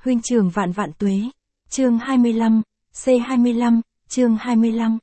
Huynh trưởng vạn vạn tuế. Chương 25, C25, chương 25.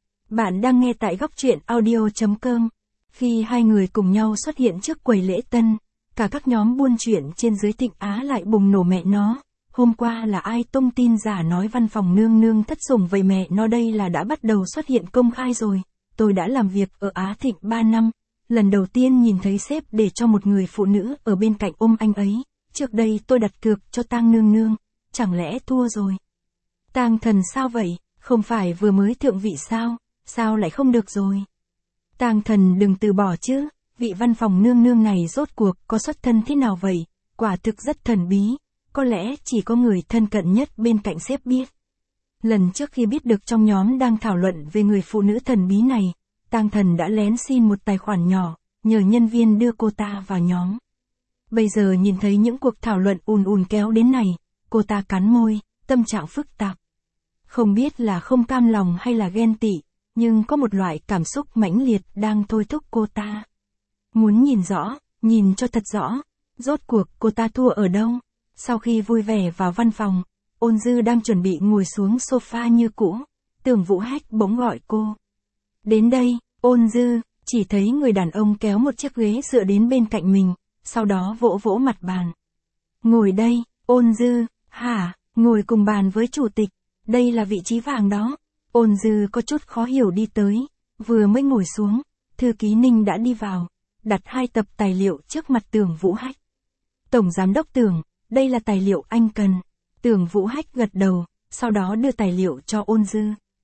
Bạn đang nghe tại góc truyện audio.com. Khi hai người cùng nhau xuất hiện trước quầy lễ tân, cả các nhóm buôn chuyện trên dưới Thịnh Á lại bùng nổ mẹ nó. Hôm qua là ai tung tin giả nói văn phòng nương nương thất sủng, vậy mẹ nó đây là đã bắt đầu xuất hiện công khai rồi. Tôi đã làm việc ở Á Thịnh 3 năm, lần đầu tiên nhìn thấy sếp để cho một người phụ nữ ở bên cạnh ôm anh ấy. Trước đây tôi đặt cược cho Tang nương nương, chẳng lẽ thua rồi? Tang thần sao vậy, không phải vừa mới thượng vị sao, sao lại không được rồi? Tang thần đừng từ bỏ chứ, vị văn phòng nương nương này rốt cuộc có xuất thân thế nào vậy, quả thực rất thần bí, có lẽ chỉ có người thân cận nhất bên cạnh sếp biết. Lần trước khi biết được trong nhóm đang thảo luận về người phụ nữ thần bí này, Tang thần đã lén xin một tài khoản nhỏ, nhờ nhân viên đưa cô ta vào nhóm. Bây giờ nhìn thấy những cuộc thảo luận ùn kéo đến này, cô ta cắn môi, tâm trạng phức tạp. Không biết là không cam lòng hay là ghen tị, nhưng có một loại cảm xúc mãnh liệt đang thôi thúc cô ta. Muốn nhìn rõ, nhìn cho thật rõ, rốt cuộc cô ta thua ở đâu? Sau khi vui vẻ vào văn phòng, Ôn Dư đang chuẩn bị ngồi xuống sofa như cũ, Tưởng Vũ Hách bỗng gọi cô. Đến đây, Ôn Dư, chỉ thấy người đàn ông kéo một chiếc ghế dựa đến bên cạnh mình, sau đó vỗ vỗ mặt bàn. Ngồi đây, Ôn Dư, hả, ngồi cùng bàn với chủ tịch, đây là vị trí vàng đó. Ôn Dư có chút khó hiểu đi tới, vừa mới ngồi xuống, thư ký Ninh đã đi vào, đặt 2 tập tài liệu trước mặt Tưởng Vũ Hách. Tổng giám đốc Tưởng, đây là tài liệu anh cần. Tưởng Vũ Hách gật đầu, sau đó đưa tài liệu cho Ôn Dư.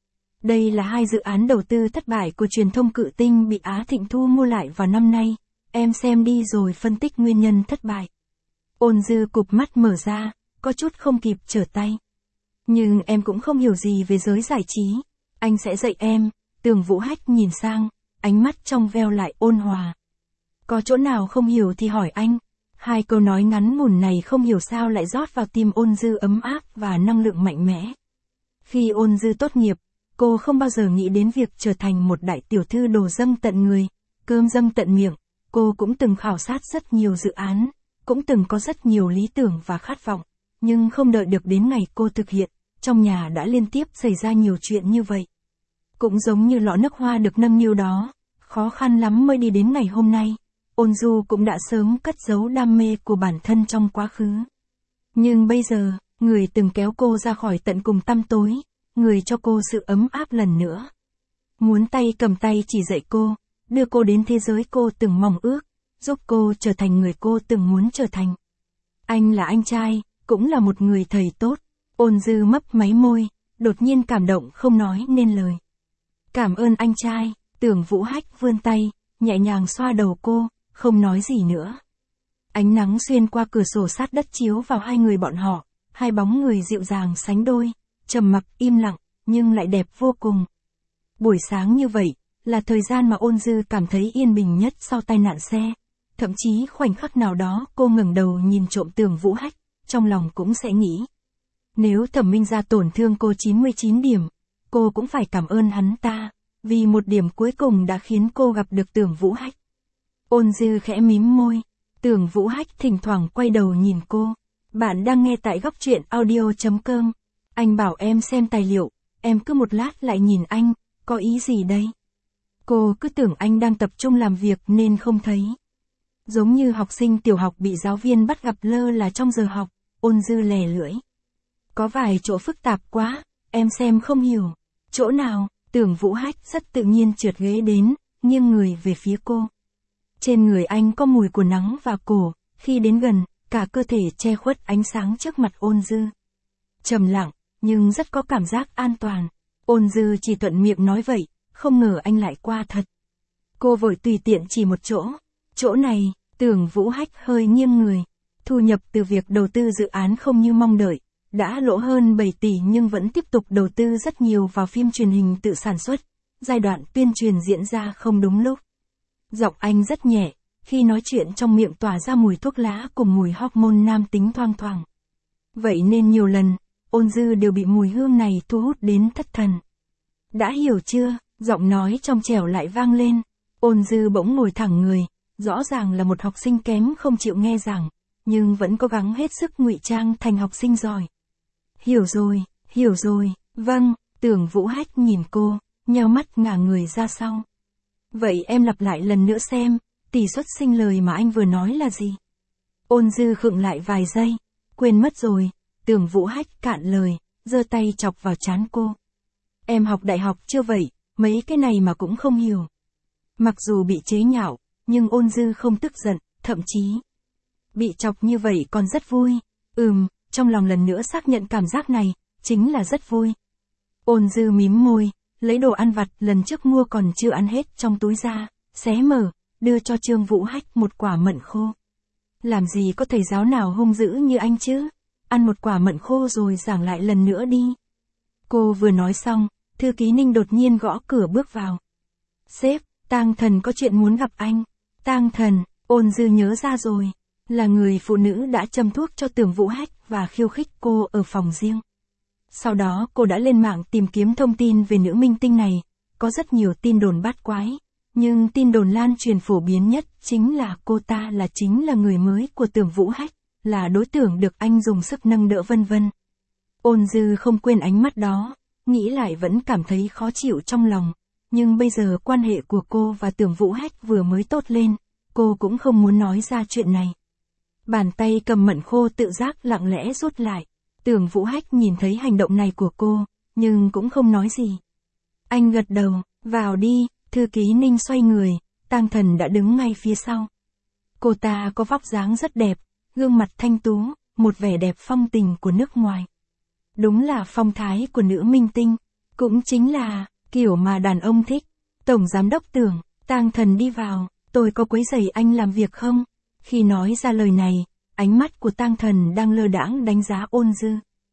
Đây là 2 dự án đầu tư thất bại của truyền thông Cự Tinh bị Á Thịnh thu mua lại vào năm nay, em xem đi rồi phân tích nguyên nhân thất bại. Ôn Dư cụp mắt mở ra, có chút không kịp trở tay. Nhưng em cũng không hiểu gì về giới giải trí, anh sẽ dạy em. Tưởng Vũ Hách nhìn sang, ánh mắt trong veo lại ôn hòa. Có chỗ nào không hiểu thì hỏi anh. 2 câu nói ngắn ngủn này không hiểu sao lại rót vào tim Ôn Dư ấm áp và năng lượng mạnh mẽ. Khi Ôn Dư tốt nghiệp, cô không bao giờ nghĩ đến việc trở thành một đại tiểu thư đồ dâng tận người, cơm dâng tận miệng. Cô cũng từng khảo sát rất nhiều dự án, cũng từng có rất nhiều lý tưởng và khát vọng, nhưng không đợi được đến ngày cô thực hiện, trong nhà đã liên tiếp xảy ra nhiều chuyện như vậy. Cũng giống như lọ nước hoa được nâng niu đó, khó khăn lắm mới đi đến ngày hôm nay. Ôn Du cũng đã sớm cất giấu đam mê của bản thân trong quá khứ. Nhưng bây giờ, người từng kéo cô ra khỏi tận cùng tăm tối, người cho cô sự ấm áp lần nữa. Muốn tay cầm tay chỉ dạy cô, đưa cô đến thế giới cô từng mong ước, giúp cô trở thành người cô từng muốn trở thành. Anh là anh trai, cũng là một người thầy tốt. Ôn Dư mấp máy môi, đột nhiên cảm động không nói nên lời. Cảm ơn anh trai. Tưởng Vũ Hách vươn tay, nhẹ nhàng xoa đầu cô, không nói gì nữa. Ánh nắng xuyên qua cửa sổ sát đất chiếu vào 2 người bọn họ, 2 bóng người dịu dàng sánh đôi, trầm mặc im lặng, nhưng lại đẹp vô cùng. Buổi sáng như vậy, là thời gian mà Ôn Dư cảm thấy yên bình nhất sau tai nạn xe. Thậm chí khoảnh khắc nào đó cô ngẩng đầu nhìn trộm Tưởng Vũ Hách, trong lòng cũng sẽ nghĩ. Nếu Thẩm Minh Gia tổn thương cô 99 điểm, cô cũng phải cảm ơn hắn ta, vì một điểm cuối cùng đã khiến cô gặp được Tưởng Vũ Hách. Ôn Dư khẽ mím môi, Tưởng Vũ Hách thỉnh thoảng quay đầu nhìn cô. Bạn đang nghe tại góc truyện audio.com. Anh bảo em xem tài liệu, em cứ một lát lại nhìn anh, có ý gì đây? Cô cứ tưởng anh đang tập trung làm việc nên không thấy. Giống như học sinh tiểu học bị giáo viên bắt gặp lơ là trong giờ học. Ôn Dư lè lưỡi. Có vài chỗ phức tạp quá, em xem không hiểu. Chỗ nào? Tưởng Vũ Hách rất tự nhiên trượt ghế đến, nghiêng người về phía cô. Trên người anh có mùi của nắng và cổ, khi đến gần, cả cơ thể che khuất ánh sáng trước mặt Ôn Dư. Trầm lặng, nhưng rất có cảm giác an toàn. Ôn Dư chỉ thuận miệng nói vậy, không ngờ anh lại qua thật. Cô vội tùy tiện chỉ một chỗ. Chỗ này. Tưởng Vũ Hách hơi nghiêng người. Thu nhập từ việc đầu tư dự án không như mong đợi, đã lỗ hơn 7 tỷ nhưng vẫn tiếp tục đầu tư rất nhiều vào phim truyền hình tự sản xuất. Giai đoạn tuyên truyền diễn ra không đúng lúc. Giọng anh rất nhẹ, khi nói chuyện trong miệng tỏa ra mùi thuốc lá cùng mùi hormone nam tính thoang thoảng. Vậy nên nhiều lần, Ôn Dư đều bị mùi hương này thu hút đến thất thần. Đã hiểu chưa? Giọng nói trong trẻo lại vang lên. Ôn Dư bỗng ngồi thẳng người, rõ ràng là một học sinh kém không chịu nghe giảng, nhưng vẫn cố gắng hết sức ngụy trang thành học sinh giỏi. Hiểu rồi, vâng, Tưởng Vũ Hách nhìn cô, nheo mắt ngả người ra sau. Vậy em lặp lại lần nữa xem, tỷ suất sinh lời mà anh vừa nói là gì? Ôn Dư khựng lại vài giây, quên mất rồi, Tưởng Vũ Hách cạn lời, giơ tay chọc vào trán cô. Em học đại học chưa vậy, mấy cái này mà cũng không hiểu. Mặc dù bị chế nhạo, nhưng Ôn Dư không tức giận, thậm chí bị chọc như vậy còn rất vui. Trong lòng lần nữa xác nhận cảm giác này, chính là rất vui. Ôn Dư mím môi, lấy đồ ăn vặt lần trước mua còn chưa ăn hết trong túi ra, xé mở, đưa cho Trương Vũ Hách một quả mận khô. Làm gì có thầy giáo nào hung dữ như anh chứ? Ăn một quả mận khô rồi giảng lại lần nữa đi. Cô vừa nói xong, thư ký Ninh đột nhiên gõ cửa bước vào. Sếp, Tang Thần có chuyện muốn gặp anh. Tang Thần, Ôn Dư nhớ ra rồi, là người phụ nữ đã châm thuốc cho Tưởng Vũ Hách và khiêu khích cô ở phòng riêng. Sau đó cô đã lên mạng tìm kiếm thông tin về nữ minh tinh này, có rất nhiều tin đồn bát quái, nhưng tin đồn lan truyền phổ biến nhất chính là cô ta chính là người mới của Tưởng Vũ Hách, là đối tượng được anh dùng sức nâng đỡ vân vân. Ôn Dư không quên ánh mắt đó, nghĩ lại vẫn cảm thấy khó chịu trong lòng, nhưng bây giờ quan hệ của cô và Tưởng Vũ Hách vừa mới tốt lên, cô cũng không muốn nói ra chuyện này. Bàn tay cầm mận khô tự giác lặng lẽ rút lại. Tưởng Vũ Hách nhìn thấy hành động này của cô, nhưng cũng không nói gì. Anh gật đầu, vào đi, thư ký Ninh xoay người, Tang Thần đã đứng ngay phía sau. Cô ta có vóc dáng rất đẹp, gương mặt thanh tú, một vẻ đẹp phong tình của nước ngoài. Đúng là phong thái của nữ minh tinh, cũng chính là kiểu mà đàn ông thích. Tổng giám đốc Tưởng, Tang Thần đi vào, tôi có quấy rầy anh làm việc không? Khi nói ra lời này, ánh mắt của Tang Thần đang lơ đãng đánh giá Ôn Dư.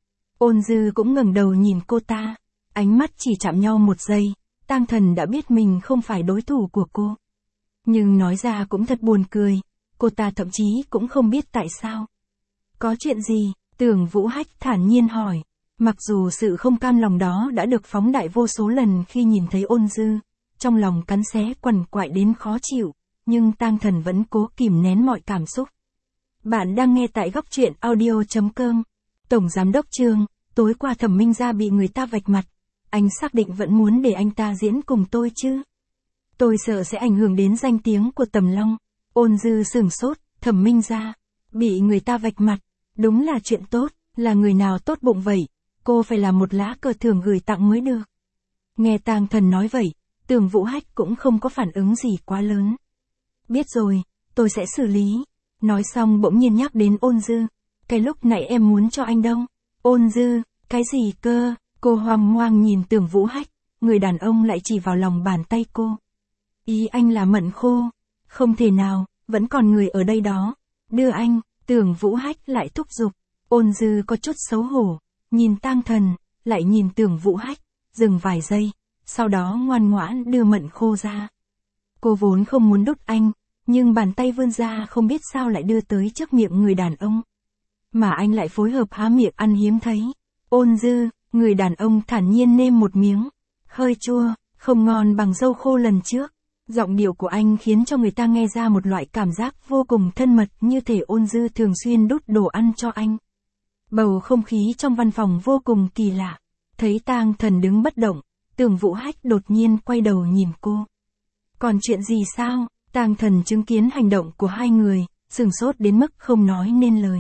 Ôn Dư cũng ngẩng đầu nhìn cô ta, ánh mắt chỉ chạm nhau một giây, Tang Thần đã biết mình không phải đối thủ của cô. Nhưng nói ra cũng thật buồn cười, cô ta thậm chí cũng không biết tại sao. Có chuyện gì? Tưởng Vũ Hách thản nhiên hỏi, mặc dù sự không cam lòng đó đã được phóng đại vô số lần khi nhìn thấy Ôn Dư, trong lòng cắn xé quằn quại đến khó chịu, nhưng Tang Thần vẫn cố kìm nén mọi cảm xúc. Bạn đang nghe tại góc truyện audio.com. Tổng giám đốc Trương, tối qua Thẩm Minh Gia bị người ta vạch mặt, anh xác định vẫn muốn để anh ta diễn cùng tôi chứ? Tôi sợ sẽ ảnh hưởng đến danh tiếng của Tầm Long. Ôn Dư sửng sốt, Thẩm Minh Gia bị người ta vạch mặt, đúng là chuyện tốt, là người nào tốt bụng vậy, cô phải làm một lá cờ thưởng gửi tặng mới được. Nghe Tang Thần nói vậy, Tưởng Vũ Hách cũng không có phản ứng gì quá lớn. Biết rồi, tôi sẽ xử lý. Nói xong bỗng nhiên nhắc đến Ôn Dư. Cái lúc nãy em muốn cho anh đâu? Ôn Dư, cái gì cơ? Cô hoang hoang nhìn Tưởng Vũ Hách, người đàn ông lại chỉ vào lòng bàn tay cô. Ý anh là mận khô. Không thể nào, vẫn còn người ở đây đó. Đưa anh, Tưởng Vũ Hách lại thúc giục. Ôn Dư có chút xấu hổ, nhìn Tang Thần, lại nhìn Tưởng Vũ Hách, dừng vài giây, sau đó ngoan ngoãn đưa mận khô ra. Cô vốn không muốn đút anh, nhưng bàn tay vươn ra không biết sao lại đưa tới trước miệng người đàn ông. Mà anh lại phối hợp há miệng ăn hiếm thấy. Ôn Dư, người đàn ông thản nhiên nêm một miếng. Hơi chua, không ngon bằng dâu khô lần trước. Giọng điệu của anh khiến cho người ta nghe ra một loại cảm giác vô cùng thân mật, như thể Ôn Dư thường xuyên đút đồ ăn cho anh. Bầu không khí trong văn phòng vô cùng kỳ lạ. Thấy Tang Thần đứng bất động, Tưởng Vũ Hách đột nhiên quay đầu nhìn cô. Còn chuyện gì sao? Tang Thần chứng kiến hành động của hai người, sửng sốt đến mức không nói nên lời.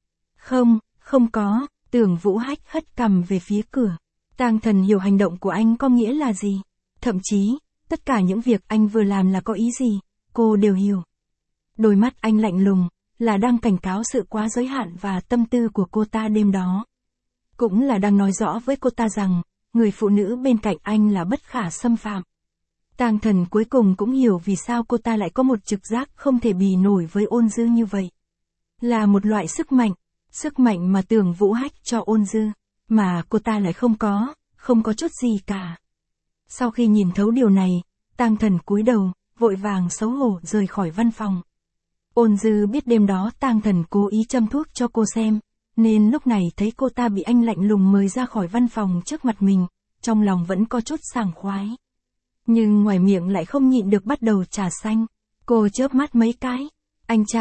Không có, Tưởng Vũ Hách hất cằm về phía cửa. Tang Thần hiểu hành động của anh có nghĩa là gì. Thậm chí, tất cả những việc anh vừa làm là có ý gì, cô đều hiểu. Đôi mắt anh lạnh lùng, là đang cảnh cáo sự quá giới hạn và tâm tư của cô ta đêm đó. Cũng là đang nói rõ với cô ta rằng, người phụ nữ bên cạnh anh là bất khả xâm phạm. Tang Thần cuối cùng cũng hiểu vì sao cô ta lại có một trực giác không thể bì nổi với Ôn Dư như vậy. Là một loại sức mạnh mà Tưởng Vũ Hách cho Ôn Dư, mà cô ta lại không có chút gì cả. Sau khi nhìn thấu điều này, Tang Thần cúi đầu, vội vàng xấu hổ rời khỏi văn phòng. Ôn Dư biết đêm đó Tang Thần cố ý châm thuốc cho cô xem, nên lúc này thấy cô ta bị anh lạnh lùng mời ra khỏi văn phòng trước mặt mình, trong lòng vẫn có chút sảng khoái. Nhưng ngoài miệng lại không nhịn được bắt đầu trà xanh. Cô chớp mắt mấy cái. Anh trai,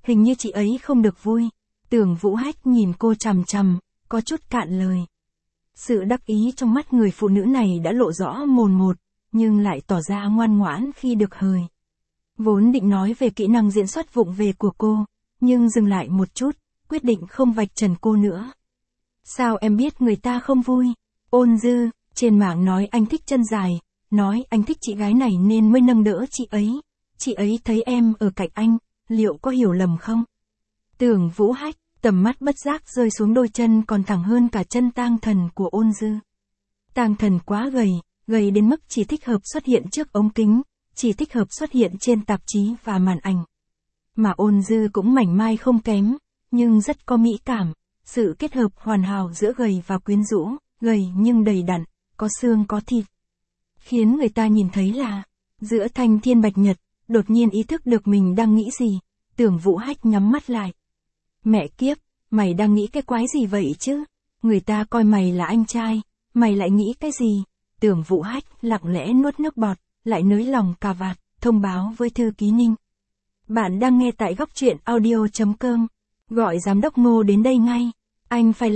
hình như chị ấy không được vui. Tưởng Vũ Hách nhìn cô chằm chằm, có chút cạn lời. Sự đắc ý trong mắt người phụ nữ này đã lộ rõ mồn một, nhưng lại tỏ ra ngoan ngoãn khi được hời. Vốn định nói về kỹ năng diễn xuất vụng về của cô, nhưng dừng lại một chút, quyết định không vạch trần cô nữa. Sao em biết người ta không vui? Ôn Dư, trên mạng nói anh thích chân dài, nói anh thích chị gái này nên mới nâng đỡ chị ấy. Chị ấy thấy em ở cạnh anh, liệu có hiểu lầm không? Tưởng Vũ Hách, tầm mắt bất giác rơi xuống đôi chân còn thẳng hơn cả chân tang thần của Ôn Dư. Tang thần quá gầy đến mức chỉ thích hợp xuất hiện trước ống kính, chỉ thích hợp xuất hiện trên tạp chí và màn ảnh. Mà Ôn Dư cũng mảnh mai không kém, nhưng rất có mỹ cảm, sự kết hợp hoàn hảo giữa gầy và quyến rũ, gầy nhưng đầy đặn, có xương có thịt. Khiến người ta nhìn thấy là, giữa thanh thiên bạch nhật, đột nhiên ý thức được mình đang nghĩ gì, Tưởng Vũ Hách nhắm mắt lại. Mẹ kiếp, mày đang nghĩ cái quái gì vậy chứ? Người ta coi mày là anh trai, mày lại nghĩ cái gì? Tưởng Vũ Hách lặng lẽ nuốt nước bọt, lại nới lòng cà vạt, thông báo với thư ký Ninh. Bạn đang nghe tại góc truyện audio.com. Gọi giám đốc Ngô đến đây ngay. Anh phải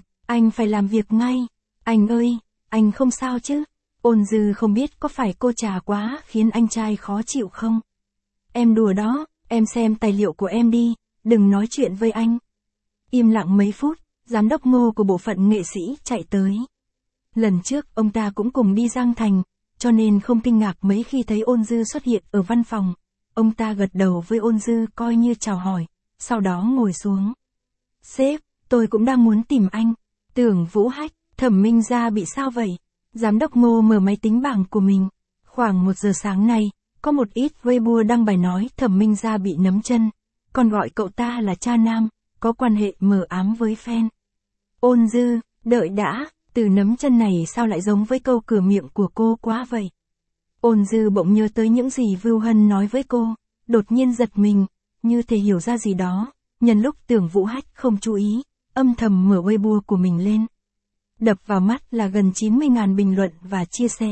làm việc ngay. Anh ơi, anh không sao chứ? Ôn Dư không biết có phải cô trà quá khiến anh trai khó chịu không? Em đùa đó, em xem tài liệu của em đi, đừng nói chuyện với anh. Im lặng mấy phút, giám đốc Ngô của bộ phận nghệ sĩ chạy tới. Lần trước ông ta cũng cùng đi Giang Thành, cho nên không kinh ngạc mấy khi thấy Ôn Dư xuất hiện ở văn phòng. Ông ta gật đầu với Ôn Dư coi như chào hỏi, sau đó ngồi xuống. Sếp, tôi cũng đang muốn tìm anh. Tưởng Vũ Hách, Thẩm Minh Gia bị sao vậy? Giám đốc Ngô mở máy tính bảng của mình. Khoảng 1 giờ sáng nay, có một ít Weibo đăng bài nói Thẩm Minh Gia bị nấm chân, còn gọi cậu ta là cha nam, có quan hệ mờ ám với fan. Ôn Dư, đợi đã, từ nấm chân này sao lại giống với câu cửa miệng của cô quá vậy? Ôn Dư bỗng nhớ tới những gì Vưu Hân nói với cô, đột nhiên giật mình, như thể hiểu ra gì đó, nhân lúc Tưởng Vũ Hách không chú ý, âm thầm mở Weibo của mình lên. Đập vào mắt là gần 90.000 bình luận và chia sẻ.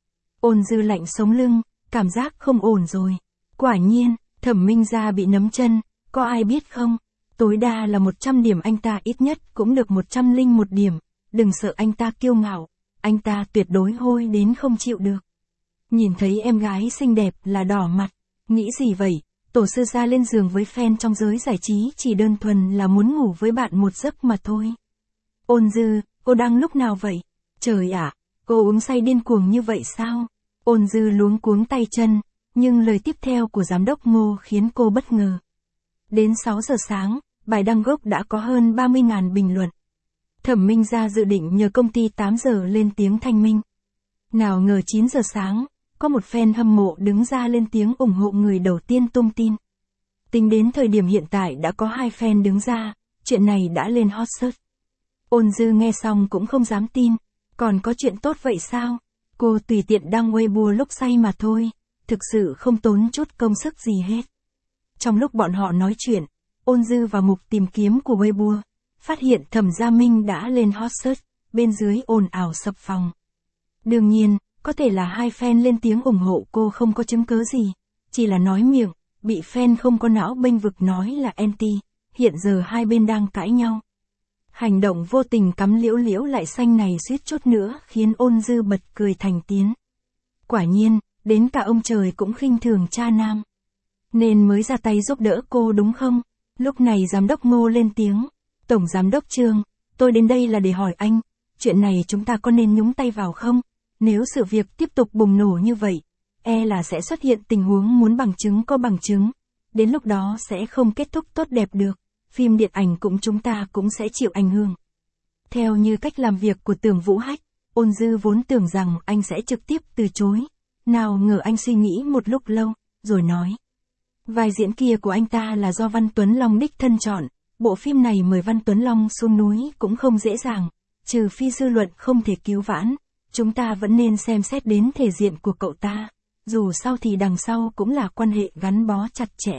Ôn Dư lạnh sống lưng, cảm giác không ổn rồi. Quả nhiên, Thẩm Minh Gia bị nấm chân, có ai biết không? Tối đa là 100 điểm, anh ta ít nhất cũng được 101 điểm. Đừng sợ anh ta kiêu ngạo, anh ta tuyệt đối hôi đến không chịu được. Nhìn thấy em gái xinh đẹp là đỏ mặt, nghĩ gì vậy? Tổ sư gia lên giường với fan trong giới giải trí chỉ đơn thuần là muốn ngủ với bạn một giấc mà thôi. Ôn Dư, cô đang lúc nào vậy? Trời ạ, cô uống say điên cuồng như vậy sao? Ôn Dư luống cuống tay chân, nhưng lời tiếp theo của giám đốc Ngô khiến cô bất ngờ. Đến 6 giờ sáng, bài đăng gốc đã có hơn 30.000 bình luận. Thẩm Minh Gia dự định nhờ công ty 8 giờ lên tiếng thanh minh. Nào ngờ 9 giờ sáng, có một fan hâm mộ đứng ra lên tiếng ủng hộ người đầu tiên tung tin. Tính đến thời điểm hiện tại đã có 2 fan đứng ra, chuyện này đã lên hot search. Ôn Dư nghe xong cũng không dám tin, còn có chuyện tốt vậy sao? Cô tùy tiện đăng Weibo lúc say mà thôi, thực sự không tốn chút công sức gì hết. Trong lúc bọn họ nói chuyện, Ôn Dư vào mục tìm kiếm của Weibo, phát hiện Thẩm Gia Minh đã lên hot search, bên dưới ồn ào sập phòng. Đương nhiên, có thể là 2 fan lên tiếng ủng hộ cô không có chứng cứ gì, chỉ là nói miệng, bị fan không có não bênh vực nói là anti, hiện giờ hai bên đang cãi nhau. Hành động vô tình cắm liễu liễu lại xanh này suýt chút nữa khiến Ôn Dư bật cười thành tiếng. Quả nhiên, đến cả ông trời cũng khinh thường cha nam. Nên mới ra tay giúp đỡ cô đúng không? Lúc này giám đốc Ngô lên tiếng. Tổng giám đốc Trương, tôi đến đây là để hỏi anh, chuyện này chúng ta có nên nhúng tay vào không? Nếu sự việc tiếp tục bùng nổ như vậy, e là sẽ xuất hiện tình huống muốn bằng chứng có bằng chứng. Đến lúc đó sẽ không kết thúc tốt đẹp được, phim điện ảnh cũng chúng ta cũng sẽ chịu ảnh hưởng. Theo như cách làm việc của Tưởng Vũ Hách, Ôn Dư vốn tưởng rằng anh sẽ trực tiếp từ chối. Nào ngờ anh suy nghĩ một lúc lâu, rồi nói. Vai diễn kia của anh ta là do Văn Tuấn Long đích thân chọn. Bộ phim này mời Văn Tuấn Long xuống núi cũng không dễ dàng, trừ phi dư luận không thể cứu vãn, chúng ta vẫn nên xem xét đến thể diện của cậu ta, dù sao thì đằng sau cũng là quan hệ gắn bó chặt chẽ.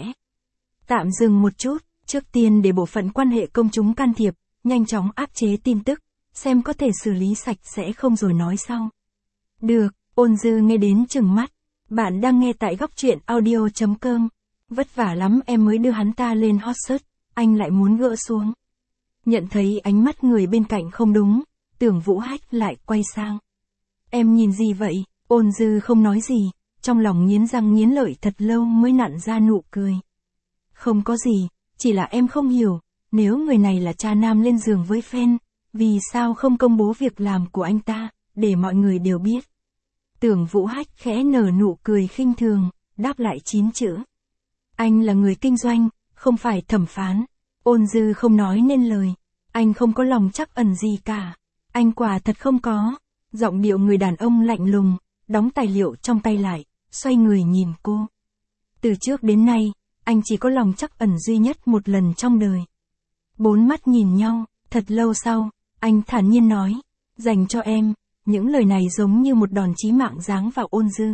Tạm dừng một chút, trước tiên để bộ phận quan hệ công chúng can thiệp, nhanh chóng áp chế tin tức, xem có thể xử lý sạch sẽ không rồi nói sau. Được, Ôn Dư nghe đến trừng mắt. Bạn đang nghe tại góc truyện audio.com. Vất vả lắm em mới đưa hắn ta lên hot search, anh lại muốn gỡ xuống. Nhận thấy ánh mắt người bên cạnh không đúng, Tưởng Vũ Hách lại quay sang. Em nhìn gì vậy? Ôn Dư không nói gì, trong lòng nghiến răng nghiến lợi thật lâu mới nặn ra nụ cười. Không có gì, chỉ là em không hiểu, nếu người này là cha nam lên giường với fan, vì sao không công bố việc làm của anh ta, để mọi người đều biết. Tưởng Vũ Hách khẽ nở nụ cười khinh thường, đáp lại 9 chữ. Anh là người kinh doanh, không phải thẩm phán. Ôn Dư không nói nên lời. Anh không có lòng trắc ẩn gì cả. Anh quả thật không có. Giọng điệu người đàn ông lạnh lùng, đóng tài liệu trong tay lại, xoay người nhìn cô. Từ trước đến nay, anh chỉ có lòng trắc ẩn duy nhất một lần trong đời. 4 mắt nhìn nhau, thật lâu sau, anh thản nhiên nói, dành cho em, những lời này giống như một đòn chí mạng giáng vào Ôn Dư.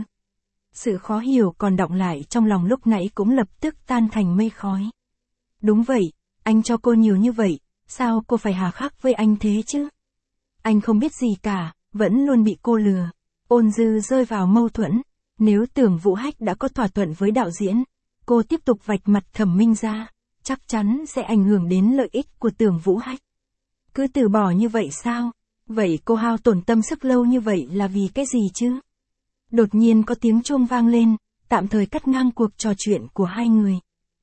Sự khó hiểu còn đọng lại trong lòng lúc nãy cũng lập tức tan thành mây khói. Đúng vậy, anh cho cô nhiều như vậy, sao cô phải hà khắc với anh thế chứ? Anh không biết gì cả, vẫn luôn bị cô lừa. Ôn Dư rơi vào mâu thuẫn, nếu Tưởng Vũ Hách đã có thỏa thuận với đạo diễn, cô tiếp tục vạch mặt Thẩm Minh ra, chắc chắn sẽ ảnh hưởng đến lợi ích của Tưởng Vũ Hách. Cứ từ bỏ như vậy sao? Vậy cô hao tổn tâm sức lâu như vậy là vì cái gì chứ? Đột nhiên có tiếng chuông vang lên, tạm thời cắt ngang cuộc trò chuyện của hai người.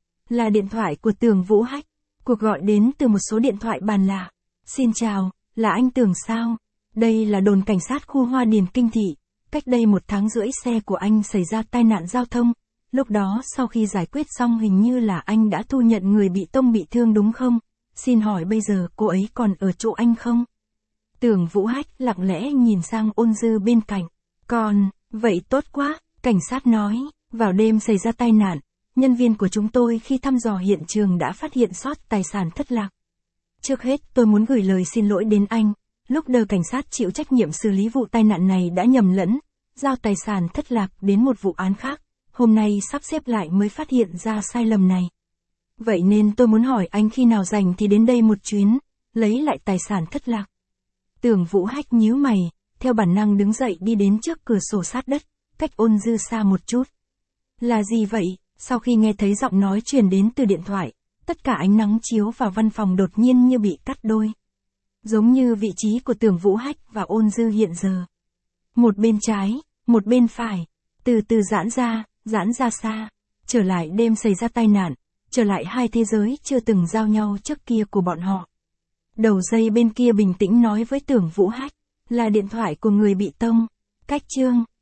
Là điện thoại của Tưởng Vũ Hách. Cuộc gọi đến từ một số điện thoại bàn lạ. Xin chào, là anh Tưởng sao? Đây là đồn cảnh sát khu Hoa Điền Kinh Thị. Cách đây 1 tháng rưỡi xe của anh xảy ra tai nạn giao thông. Lúc đó sau khi giải quyết xong hình như là anh đã thu nhận người bị tông bị thương đúng không? Xin hỏi bây giờ cô ấy còn ở chỗ anh không? Tưởng Vũ Hách lặng lẽ nhìn sang Ôn Dư bên cạnh. Còn, vậy tốt quá, cảnh sát nói, vào đêm xảy ra tai nạn, nhân viên của chúng tôi khi thăm dò hiện trường đã phát hiện sót tài sản thất lạc. Trước hết tôi muốn gửi lời xin lỗi đến anh, lúc đầu cảnh sát chịu trách nhiệm xử lý vụ tai nạn này đã nhầm lẫn, giao tài sản thất lạc đến một vụ án khác, hôm nay sắp xếp lại mới phát hiện ra sai lầm này. Vậy nên tôi muốn hỏi anh khi nào rảnh thì đến đây một chuyến, lấy lại tài sản thất lạc. Tưởng Vũ Hách nhíu mày, theo bản năng đứng dậy đi đến trước cửa sổ sát đất, cách Ôn Dư xa một chút. Là gì vậy? Sau khi nghe thấy giọng nói truyền đến từ điện thoại, tất cả ánh nắng chiếu vào văn phòng đột nhiên như bị cắt đôi. Giống như vị trí của Tưởng Vũ Hách và Ôn Dư hiện giờ. Một bên trái, một bên phải, từ từ giãn ra xa, trở lại đêm xảy ra tai nạn, trở lại hai thế giới chưa từng giao nhau trước kia của bọn họ. Đầu dây bên kia bình tĩnh nói với Tưởng Vũ Hách, là điện thoại của người bị tông. Cách chương